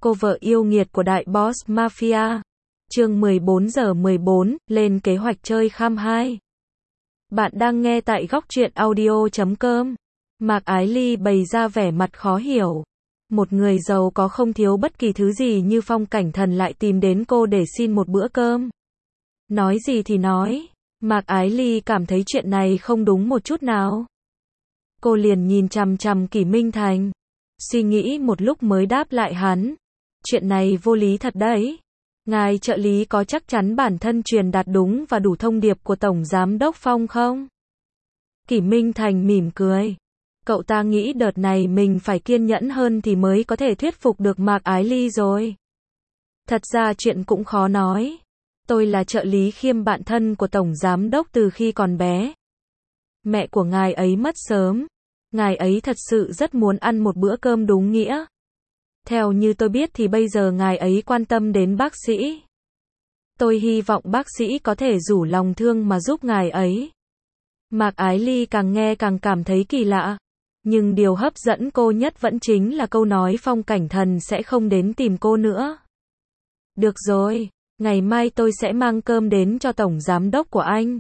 Cô vợ yêu nghiệt của đại boss mafia. Chương 14:14, lên kế hoạch chơi kham 2. Bạn đang nghe tại góc truyện audio.com. Mạc Ái Ly bày ra vẻ mặt khó hiểu. Một người giàu có không thiếu bất kỳ thứ gì như Phong Cảnh Thần lại tìm đến cô để xin một bữa cơm. Nói gì thì nói, Mạc Ái Ly cảm thấy chuyện này không đúng một chút nào. Cô liền nhìn chằm chằm Kỷ Minh Thành, suy nghĩ một lúc mới đáp lại hắn. Chuyện này vô lý thật đấy. Ngài trợ lý có chắc chắn bản thân truyền đạt đúng và đủ thông điệp của Tổng Giám đốc Phong không? Kỷ Minh Thành mỉm cười. Cậu ta nghĩ đợt này mình phải kiên nhẫn hơn thì mới có thể thuyết phục được Mạc Ái Ly rồi. Thật ra chuyện cũng khó nói. Tôi là trợ lý kiêm bạn thân của Tổng Giám đốc từ khi còn bé. Mẹ của ngài ấy mất sớm. Ngài ấy thật sự rất muốn ăn một bữa cơm đúng nghĩa. Theo như tôi biết thì bây giờ ngài ấy quan tâm đến bác sĩ. Tôi hy vọng bác sĩ có thể rủ lòng thương mà giúp ngài ấy. Mạc Ái Ly càng nghe càng cảm thấy kỳ lạ. Nhưng điều hấp dẫn cô nhất vẫn chính là câu nói Phong Cảnh Thần sẽ không đến tìm cô nữa. Được rồi, ngày mai tôi sẽ mang cơm đến cho Tổng Giám đốc của anh.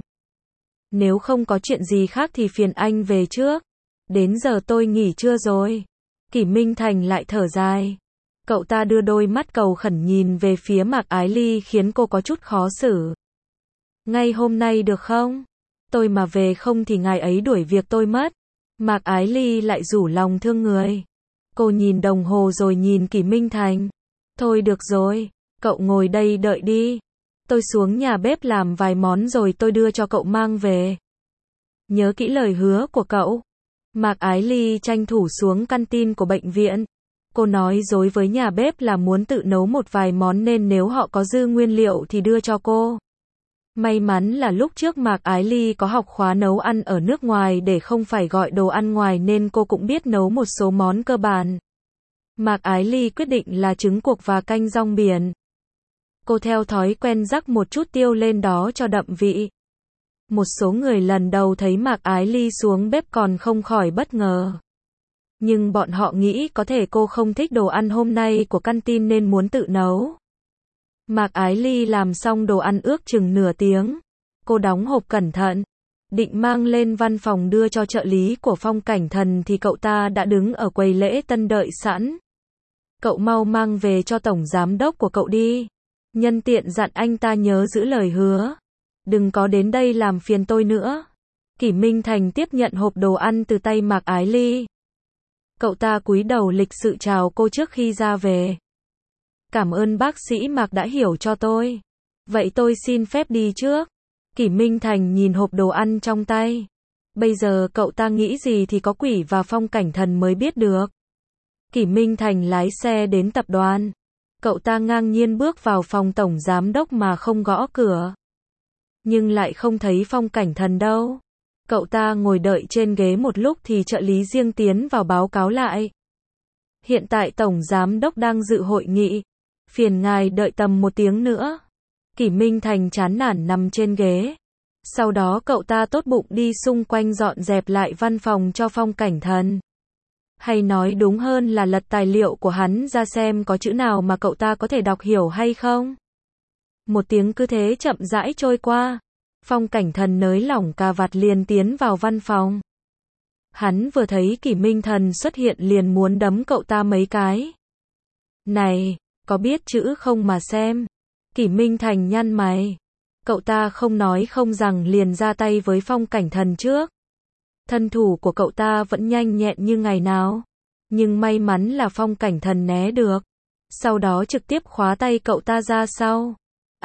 Nếu không có chuyện gì khác thì phiền anh về trước. Đến giờ tôi nghỉ trưa rồi. Kỷ Minh Thành lại thở dài. Cậu ta đưa đôi mắt cầu khẩn nhìn về phía Mạc Ái Ly khiến cô có chút khó xử. Ngay hôm nay được không? Tôi mà về không thì ngài ấy đuổi việc tôi mất. Mạc Ái Ly lại rủ lòng thương người. Cô nhìn đồng hồ rồi nhìn Kỷ Minh Thành. Thôi được rồi, cậu ngồi đây đợi đi. Tôi xuống nhà bếp làm vài món rồi tôi đưa cho cậu mang về. Nhớ kỹ lời hứa của cậu. Mạc Ái Ly tranh thủ xuống canteen của bệnh viện. Cô nói dối với nhà bếp là muốn tự nấu một vài món nên nếu họ có dư nguyên liệu thì đưa cho cô. May mắn là lúc trước Mạc Ái Ly có học khóa nấu ăn ở nước ngoài để không phải gọi đồ ăn ngoài nên cô cũng biết nấu một số món cơ bản. Mạc Ái Ly quyết định là trứng cuộc và canh rong biển. Cô theo thói quen rắc một chút tiêu lên đó cho đậm vị. Một số người lần đầu thấy Mạc Ái Ly xuống bếp còn không khỏi bất ngờ. Nhưng bọn họ nghĩ có thể cô không thích đồ ăn hôm nay của canteen nên muốn tự nấu. Mạc Ái Ly làm xong đồ ăn ước chừng nửa tiếng. Cô đóng hộp cẩn thận. Định mang lên văn phòng đưa cho trợ lý của Phong Cảnh Thần thì cậu ta đã đứng ở quầy lễ tân đợi sẵn. Cậu mau mang về cho Tổng Giám đốc của cậu đi. Nhân tiện dặn anh ta nhớ giữ lời hứa. Đừng có đến đây làm phiền tôi nữa. Kỷ Minh Thành tiếp nhận hộp đồ ăn từ tay Mạc Ái Ly. Cậu ta cúi đầu lịch sự chào cô trước khi ra về. Cảm ơn bác sĩ Mạc đã hiểu cho tôi. Vậy tôi xin phép đi trước. Kỷ Minh Thành nhìn hộp đồ ăn trong tay. Bây giờ cậu ta nghĩ gì thì có quỷ và Phong Cảnh Thần mới biết được. Kỷ Minh Thành lái xe đến tập đoàn. Cậu ta ngang nhiên bước vào phòng Tổng Giám đốc mà không gõ cửa. Nhưng lại không thấy Phong Cảnh Thần đâu. Cậu ta ngồi đợi trên ghế một lúc thì trợ lý riêng tiến vào báo cáo lại. Hiện tại Tổng Giám đốc đang dự hội nghị. Phiền ngài đợi tầm 1 tiếng nữa. Kỷ Minh Thành chán nản nằm trên ghế. Sau đó cậu ta tốt bụng đi xung quanh dọn dẹp lại văn phòng cho Phong Cảnh Thần. Hay nói đúng hơn là lật tài liệu của hắn ra xem có chữ nào mà cậu ta có thể đọc hiểu hay không. 1 tiếng cứ thế chậm rãi trôi qua. Phong Cảnh Thần nới lỏng cà vạt liền tiến vào văn phòng. Hắn vừa thấy Kỷ Minh Thần xuất hiện liền muốn đấm cậu ta mấy cái. Này, có biết chữ không mà xem. Kỷ Minh Thành nhăn mày. Cậu ta không nói không rằng liền ra tay với Phong Cảnh Thần trước. Thân thủ của cậu ta vẫn nhanh nhẹn như ngày nào. Nhưng may mắn là Phong Cảnh Thần né được. Sau đó trực tiếp khóa tay cậu ta ra sau.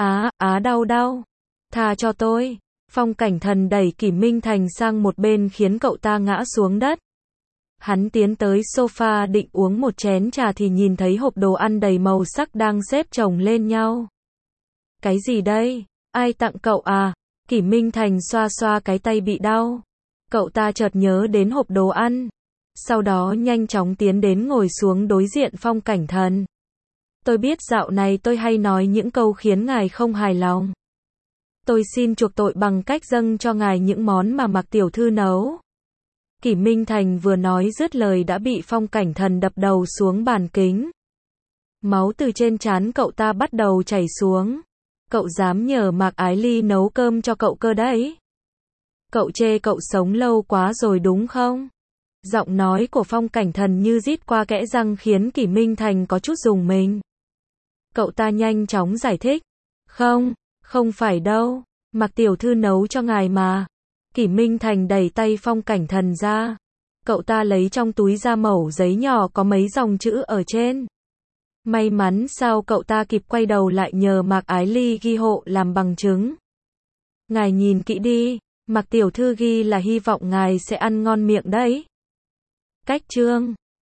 Đau. Tha cho tôi. Phong Cảnh Thần đẩy Kỷ Minh Thành sang một bên khiến cậu ta ngã xuống đất. Hắn tiến tới sofa định uống một chén trà thì nhìn thấy hộp đồ ăn đầy màu sắc đang xếp chồng lên nhau. Cái gì đây? Ai tặng cậu à? Kỷ Minh Thành xoa xoa cái tay bị đau. Cậu ta chợt nhớ đến hộp đồ ăn. Sau đó nhanh chóng tiến đến ngồi xuống đối diện Phong Cảnh Thần. Tôi biết dạo này tôi hay nói những câu khiến ngài không hài lòng. Tôi xin chuộc tội bằng cách dâng cho ngài những món mà Mạc tiểu thư nấu. Kỷ Minh Thành vừa nói dứt lời đã bị Phong Cảnh Thần đập đầu xuống bàn kính. Máu từ trên trán cậu ta bắt đầu chảy xuống. Cậu dám nhờ Mạc Ái Ly nấu cơm cho cậu cơ đấy. Cậu chê cậu sống lâu quá rồi đúng không? Giọng nói của Phong Cảnh Thần như rít qua kẽ răng khiến Kỷ Minh Thành có chút rùng mình. Cậu ta nhanh chóng giải thích. Không, không phải đâu. Mạc tiểu thư nấu cho ngài mà. Kỷ Minh Thành đẩy tay Phong Cảnh Thần ra. Cậu ta lấy trong túi ra mẩu giấy nhỏ có mấy dòng chữ ở trên. May mắn sao cậu ta kịp quay đầu lại nhờ Mạc Ái Ly ghi hộ làm bằng chứng. Ngài nhìn kỹ đi, Mạc tiểu thư ghi là hy vọng ngài sẽ ăn ngon miệng đấy. Cách chương